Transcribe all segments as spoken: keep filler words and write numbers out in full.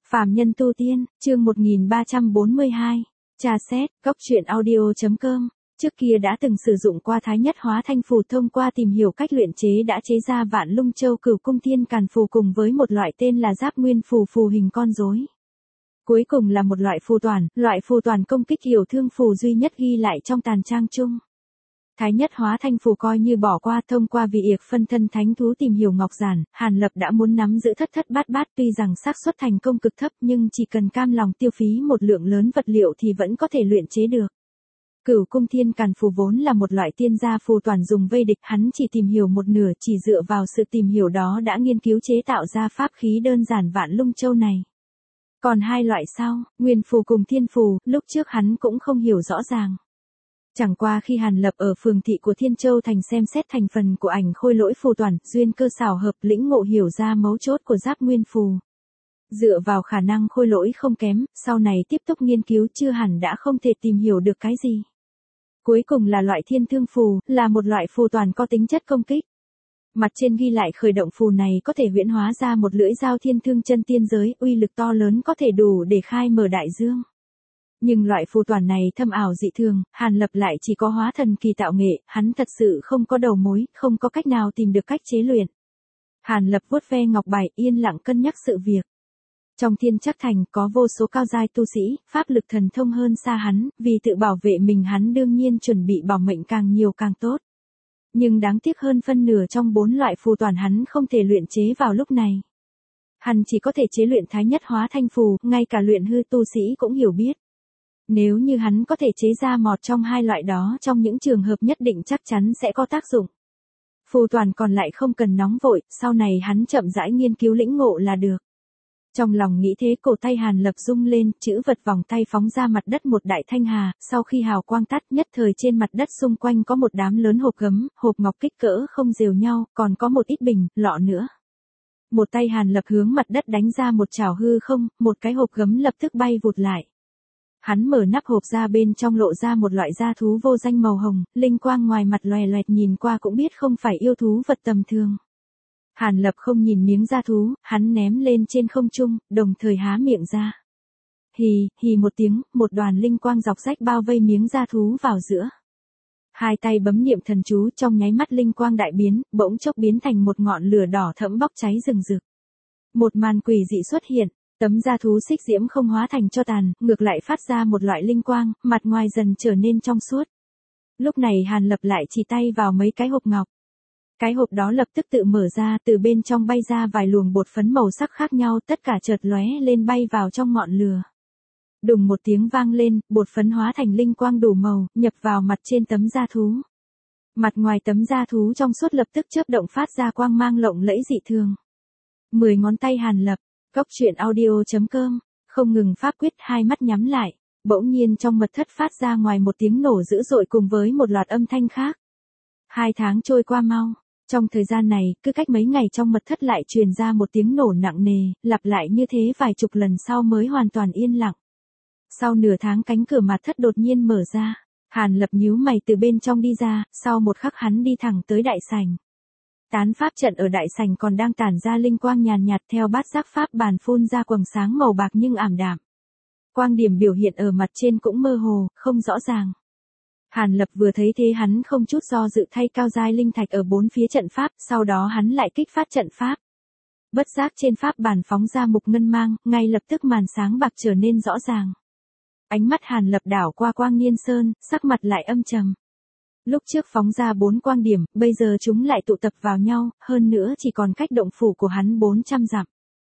Phàm nhân tu tiên, chương một nghìn ba trăm bốn mươi hai. Tra xét, góc truyện audio chấm com. Trước kia đã từng sử dụng qua thái nhất hóa thanh phù, thông qua tìm hiểu cách luyện chế đã chế ra Vạn Lung Châu Cửu Cung Thiên Càn phù cùng với một loại tên là Giáp Nguyên phù, phù hình con rối. Cuối cùng là một loại phù toàn, loại phù toàn công kích hiểu thương phù duy nhất ghi lại trong tàn trang chung. Thái nhất hóa thanh phù coi như bỏ qua, thông qua vị yệc phân thân thánh thú tìm hiểu ngọc giản, Hàn Lập đã muốn nắm giữ thất thất bát bát, tuy rằng xác suất thành công cực thấp nhưng chỉ cần cam lòng tiêu phí một lượng lớn vật liệu thì vẫn có thể luyện chế được. Cửu Cung Thiên Càn phù vốn là một loại tiên gia phù toàn dùng vây địch, hắn chỉ tìm hiểu một nửa, chỉ dựa vào sự tìm hiểu đó đã nghiên cứu chế tạo ra pháp khí đơn giản Vạn Lung Châu này. Còn hai loại sau, Nguyên phù cùng Thiên phù, lúc trước hắn cũng không hiểu rõ ràng. Chẳng qua khi Hàn Lập ở phường thị của Thiên Châu Thành xem xét thành phần của ảnh khôi lỗi phù toàn, duyên cơ xảo hợp lĩnh ngộ hiểu ra mấu chốt của Giáp Nguyên phù. Dựa vào khả năng khôi lỗi không kém, sau này tiếp tục nghiên cứu chưa hẳn đã không thể tìm hiểu được cái gì. Cuối cùng là loại Thiên Thương phù, là một loại phù toàn có tính chất công kích. Mặt trên ghi lại khởi động phù này có thể huyễn hóa ra một lưỡi dao thiên thương chân tiên giới, uy lực to lớn có thể đủ để khai mở đại dương. Nhưng loại phù toàn này thâm ảo dị thường, Hàn Lập lại chỉ có hóa thần kỳ tạo nghệ, hắn thật sự không có đầu mối, không có cách nào tìm được cách chế luyện. Hàn Lập vuốt ve ngọc bài, yên lặng cân nhắc sự việc. Trong Thiên Trắc Thành có vô số cao giai tu sĩ, pháp lực thần thông hơn xa hắn, vì tự bảo vệ mình hắn đương nhiên chuẩn bị bảo mệnh càng nhiều càng tốt. Nhưng đáng tiếc hơn phân nửa trong bốn loại phù toàn hắn không thể luyện chế vào lúc này. Hắn chỉ có thể chế luyện thái nhất hóa thanh phù, ngay cả luyện hư tu sĩ cũng hiểu biết. Nếu như hắn có thể chế ra một trong hai loại đó, trong những trường hợp nhất định chắc chắn sẽ có tác dụng. Phù toàn còn lại không cần nóng vội, sau này hắn chậm rãi nghiên cứu lĩnh ngộ là được. Trong lòng nghĩ thế, cổ tay Hàn Lập rung lên, chữ vật vòng tay phóng ra mặt đất một đại thanh hà, sau khi hào quang tắt, nhất thời trên mặt đất xung quanh có một đám lớn hộp gấm, hộp ngọc kích cỡ không đều nhau, còn có một ít bình, lọ nữa. Một tay Hàn Lập hướng mặt đất đánh ra một chảo hư không, một cái hộp gấm lập tức bay vụt lại. Hắn mở nắp hộp ra, bên trong lộ ra một loại da thú vô danh màu hồng, linh quang ngoài mặt loè loẹt, nhìn qua cũng biết không phải yêu thú vật tầm thường. Hàn Lập không nhìn miếng da thú, hắn ném lên trên không trung, đồng thời há miệng ra. Hì, hì một tiếng, một đoàn linh quang dọc rách bao vây miếng da thú vào giữa. Hai tay bấm niệm thần chú, trong nháy mắt linh quang đại biến, bỗng chốc biến thành một ngọn lửa đỏ thẫm bốc cháy rừng rực. Một màn quỷ dị xuất hiện. Tấm da thú xích diễm không hóa thành tro tàn, ngược lại phát ra một loại linh quang, mặt ngoài dần trở nên trong suốt. Lúc này Hàn Lập lại chỉ tay vào mấy cái hộp ngọc. Cái hộp đó lập tức tự mở ra, từ bên trong bay ra vài luồng bột phấn màu sắc khác nhau, tất cả chợt lóe lên bay vào trong ngọn lửa. Đùng một tiếng vang lên, bột phấn hóa thành linh quang đủ màu, nhập vào mặt trên tấm da thú. Mặt ngoài tấm da thú trong suốt lập tức chớp động phát ra quang mang lộng lẫy dị thường. Mười ngón tay Hàn Lập. Góc truyện audio chấm com, không ngừng pháp quyết, hai mắt nhắm lại, bỗng nhiên trong mật thất phát ra ngoài một tiếng nổ dữ dội cùng với một loạt âm thanh khác. Hai tháng trôi qua mau, trong thời gian này, cứ cách mấy ngày trong mật thất lại truyền ra một tiếng nổ nặng nề, lặp lại như thế vài chục lần sau mới hoàn toàn yên lặng. Sau nửa tháng cánh cửa mật thất đột nhiên mở ra, Hàn Lập nhíu mày từ bên trong đi ra, sau một khắc hắn đi thẳng tới đại sảnh. Tán pháp trận ở đại sảnh còn đang tản ra linh quang nhàn nhạt, theo bát giác pháp bàn phun ra quầng sáng màu bạc nhưng ảm đạm. Quang điểm biểu hiện ở mặt trên cũng mơ hồ, không rõ ràng. Hàn Lập vừa thấy thế hắn không chút do dự thay cao giai linh thạch ở bốn phía trận pháp, sau đó hắn lại kích phát trận pháp. Bất giác trên pháp bàn phóng ra mục ngân mang, ngay lập tức màn sáng bạc trở nên rõ ràng. Ánh mắt Hàn Lập đảo qua Quang Niên Sơn, sắc mặt lại âm trầm. Lúc trước phóng ra bốn quang điểm, bây giờ chúng lại tụ tập vào nhau, hơn nữa chỉ còn cách động phủ của hắn bốn trăm dặm.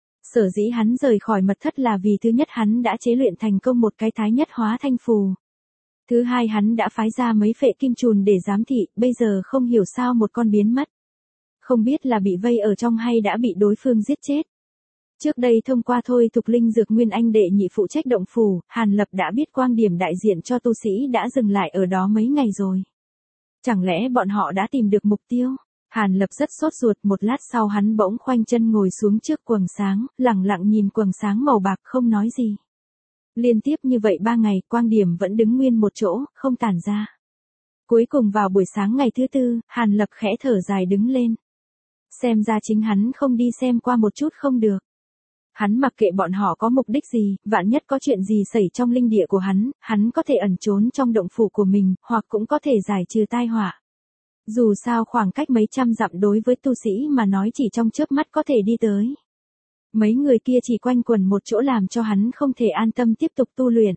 Sở dĩ hắn rời khỏi mật thất là vì thứ nhất hắn đã chế luyện thành công một cái thái nhất hóa thanh phù. Thứ hai hắn đã phái ra mấy phệ kim trùn để giám thị, bây giờ không hiểu sao một con biến mất. Không biết là bị vây ở trong hay đã bị đối phương giết chết. Trước đây thông qua thôi thục linh dược nguyên anh đệ nhị phụ trách động phủ, Hàn Lập đã biết quang điểm đại diện cho tu sĩ đã dừng lại ở đó mấy ngày rồi. Chẳng lẽ bọn họ đã tìm được mục tiêu? Hàn Lập rất sốt ruột, một lát sau hắn bỗng khoanh chân ngồi xuống trước quầng sáng, lặng lặng nhìn quầng sáng màu bạc không nói gì. Liên tiếp như vậy ba ngày, quang điểm vẫn đứng nguyên một chỗ, không tản ra. Cuối cùng vào buổi sáng ngày thứ tư, Hàn Lập khẽ thở dài đứng lên. Xem ra chính hắn không đi xem qua một chút không được. Hắn mặc kệ bọn họ có mục đích gì, vạn nhất có chuyện gì xảy trong linh địa của hắn, hắn có thể ẩn trốn trong động phủ của mình, hoặc cũng có thể giải trừ tai họa. Dù sao khoảng cách mấy trăm dặm đối với tu sĩ mà nói chỉ trong chớp mắt có thể đi tới. Mấy người kia chỉ quanh quẩn một chỗ làm cho hắn không thể an tâm tiếp tục tu luyện.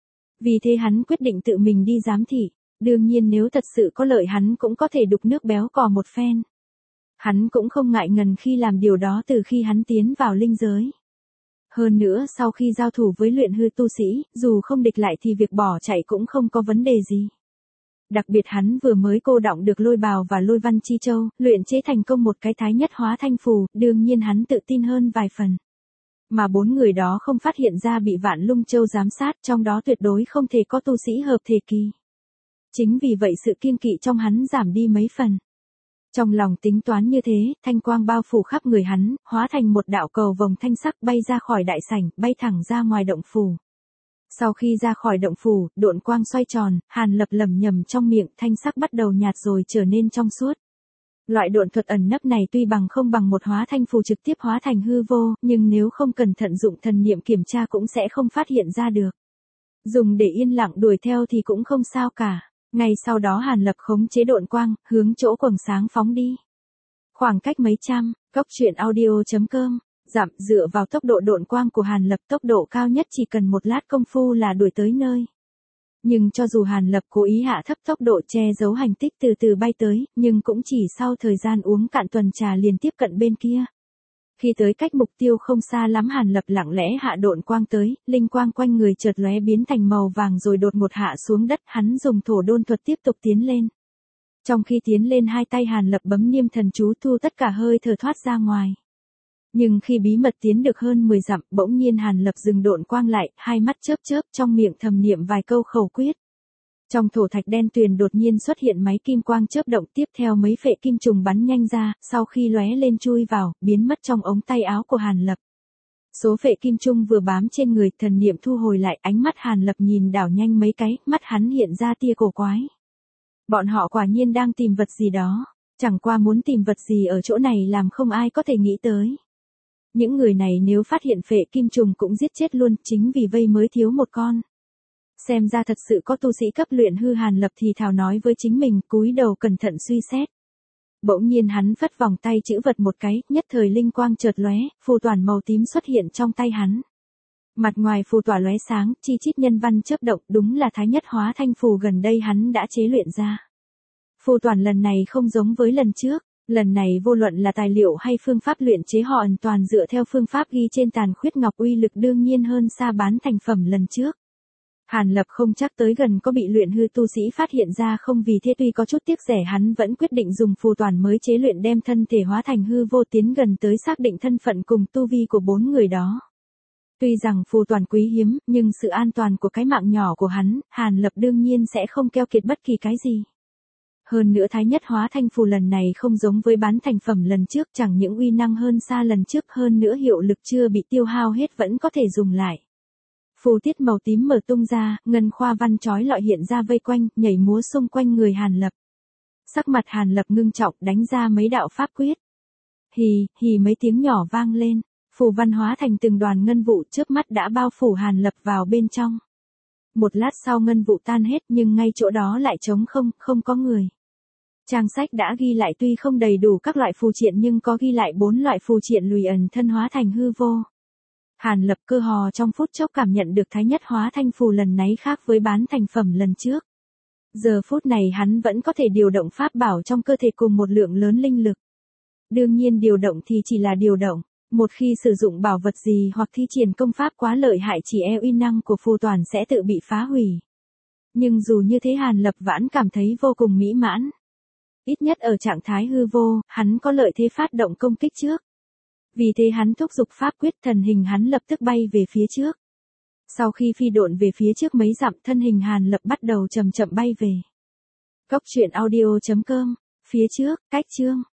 Vì thế hắn quyết định tự mình đi giám thị, đương nhiên nếu thật sự có lợi hắn cũng có thể đục nước béo cò một phen. Hắn cũng không ngại ngần khi làm điều đó từ khi hắn tiến vào linh giới. Hơn nữa sau khi giao thủ với luyện hư tu sĩ, dù không địch lại thì việc bỏ chạy cũng không có vấn đề gì. Đặc biệt hắn vừa mới cô đọng được lôi bào và lôi văn chi châu, luyện chế thành công một cái thái nhất hóa thanh phù, đương nhiên hắn tự tin hơn vài phần. Mà bốn người đó không phát hiện ra bị Vạn Lung Châu giám sát, trong đó tuyệt đối không thể có tu sĩ hợp thể kỳ. Chính vì vậy sự kiêng kỵ trong hắn giảm đi mấy phần. Trong lòng tính toán như thế, thanh quang bao phủ khắp người hắn, hóa thành một đạo cầu vồng thanh sắc bay ra khỏi đại sảnh, bay thẳng ra ngoài động phủ. Sau khi ra khỏi động phủ, độn quang xoay tròn, Hàn Lập lẩm nhẩm trong miệng, thanh sắc bắt đầu nhạt rồi trở nên trong suốt. Loại độn thuật ẩn nấp này tuy bằng không bằng một hóa thanh phù trực tiếp hóa thành hư vô, nhưng nếu không cẩn thận dụng thần niệm kiểm tra cũng sẽ không phát hiện ra được. Dùng để yên lặng đuổi theo thì cũng không sao cả. Ngay sau đó Hàn Lập khống chế độn quang, hướng chỗ quầng sáng phóng đi. Khoảng cách mấy trăm, cốc truyện audio chấm com, dặm dựa vào tốc độ độn quang của Hàn Lập tốc độ cao nhất chỉ cần một lát công phu là đuổi tới nơi. Nhưng cho dù Hàn Lập cố ý hạ thấp tốc độ che giấu hành tích từ từ bay tới, nhưng cũng chỉ sau thời gian uống cạn tuần trà liền tiếp cận bên kia. Khi tới cách mục tiêu không xa lắm Hàn Lập lặng lẽ hạ độn quang tới, linh quang quanh người chợt lóe biến thành màu vàng rồi đột ngột hạ xuống đất, hắn dùng thổ đôn thuật tiếp tục tiến lên. Trong khi tiến lên hai tay Hàn Lập bấm niêm thần chú thu tất cả hơi thở thoát ra ngoài. Nhưng khi bí mật tiến được hơn mười dặm, bỗng nhiên Hàn Lập dừng độn quang lại, hai mắt chớp chớp trong miệng thầm niệm vài câu khẩu quyết. Trong thổ thạch đen tuyền đột nhiên xuất hiện máy kim quang chớp động, tiếp theo mấy phệ kim trùng bắn nhanh ra, sau khi lóe lên chui vào, biến mất trong ống tay áo của Hàn Lập. Số phệ kim trung vừa bám trên người, thần niệm thu hồi lại, ánh mắt Hàn Lập nhìn đảo nhanh mấy cái, mắt hắn hiện ra tia cổ quái. Bọn họ quả nhiên đang tìm vật gì đó, chẳng qua muốn tìm vật gì ở chỗ này làm không ai có thể nghĩ tới. Những người này nếu phát hiện phệ kim trùng cũng giết chết luôn, chính vì vây mới thiếu một con. Xem ra thật sự có tu sĩ cấp luyện hư. Hàn Lập thì thào nói với chính mình, cúi đầu cẩn thận suy xét. Bỗng nhiên hắn phất vòng tay chữ vật một cái, nhất thời linh quang chợt lóe, phù toản màu tím xuất hiện trong tay hắn. Mặt ngoài phù tỏa lóe sáng, chi chít nhân văn chớp động, đúng là thái nhất hóa thanh phù gần đây hắn đã chế luyện ra. Phù toản lần này không giống với lần trước, lần này vô luận là tài liệu hay phương pháp luyện chế họ hoàn toàn dựa theo phương pháp ghi trên tàn khuyết ngọc, uy lực đương nhiên hơn xa bán thành phẩm lần trước. Hàn Lập không chắc tới gần có bị luyện hư tu sĩ phát hiện ra không, vì thế tuy có chút tiếc rẻ hắn vẫn quyết định dùng phù toản mới chế luyện đem thân thể hóa thành hư vô, tiến gần tới xác định thân phận cùng tu vi của bốn người đó. Tuy rằng phù toản quý hiếm, nhưng sự an toàn của cái mạng nhỏ của hắn, Hàn Lập đương nhiên sẽ không keo kiệt bất kỳ cái gì. Hơn nữa thái nhất hóa thanh phù lần này không giống với bán thành phẩm lần trước, chẳng những uy năng hơn xa lần trước, hơn nữa hiệu lực chưa bị tiêu hao hết vẫn có thể dùng lại. Phù tiết màu tím mở tung ra, ngân khoa văn chói lọi hiện ra vây quanh, nhảy múa xung quanh người Hàn Lập. Sắc mặt Hàn Lập ngưng trọng, đánh ra mấy đạo pháp quyết. Hì, hì mấy tiếng nhỏ vang lên, phù văn hóa thành từng đoàn ngân vụ chớp mắt đã bao phủ Hàn Lập vào bên trong. Một lát sau ngân vụ tan hết nhưng ngay chỗ đó lại trống không, không có người. Trang sách đã ghi lại tuy không đầy đủ các loại phù triện nhưng có ghi lại bốn loại phù triện lùi ẩn thân hóa thành hư vô. Hàn Lập cơ hò trong phút chốc cảm nhận được thái nhất hóa thanh phù lần này khác với bán thành phẩm lần trước. Giờ phút này hắn vẫn có thể điều động pháp bảo trong cơ thể cùng một lượng lớn linh lực. Đương nhiên điều động thì chỉ là điều động, một khi sử dụng bảo vật gì hoặc thi triển công pháp quá lợi hại chỉ e uy năng của phù toản sẽ tự bị phá hủy. Nhưng dù như thế Hàn Lập vẫn cảm thấy vô cùng mỹ mãn. Ít nhất ở trạng thái hư vô, hắn có lợi thế phát động công kích trước. Vì thế hắn thúc giục pháp quyết, thần hình hắn lập tức bay về phía trước. Sau khi phi độn về phía trước mấy dặm, thân hình Hàn Lập bắt đầu chậm chậm bay về. Cốc truyện audio chấm com, phía trước, cách chương.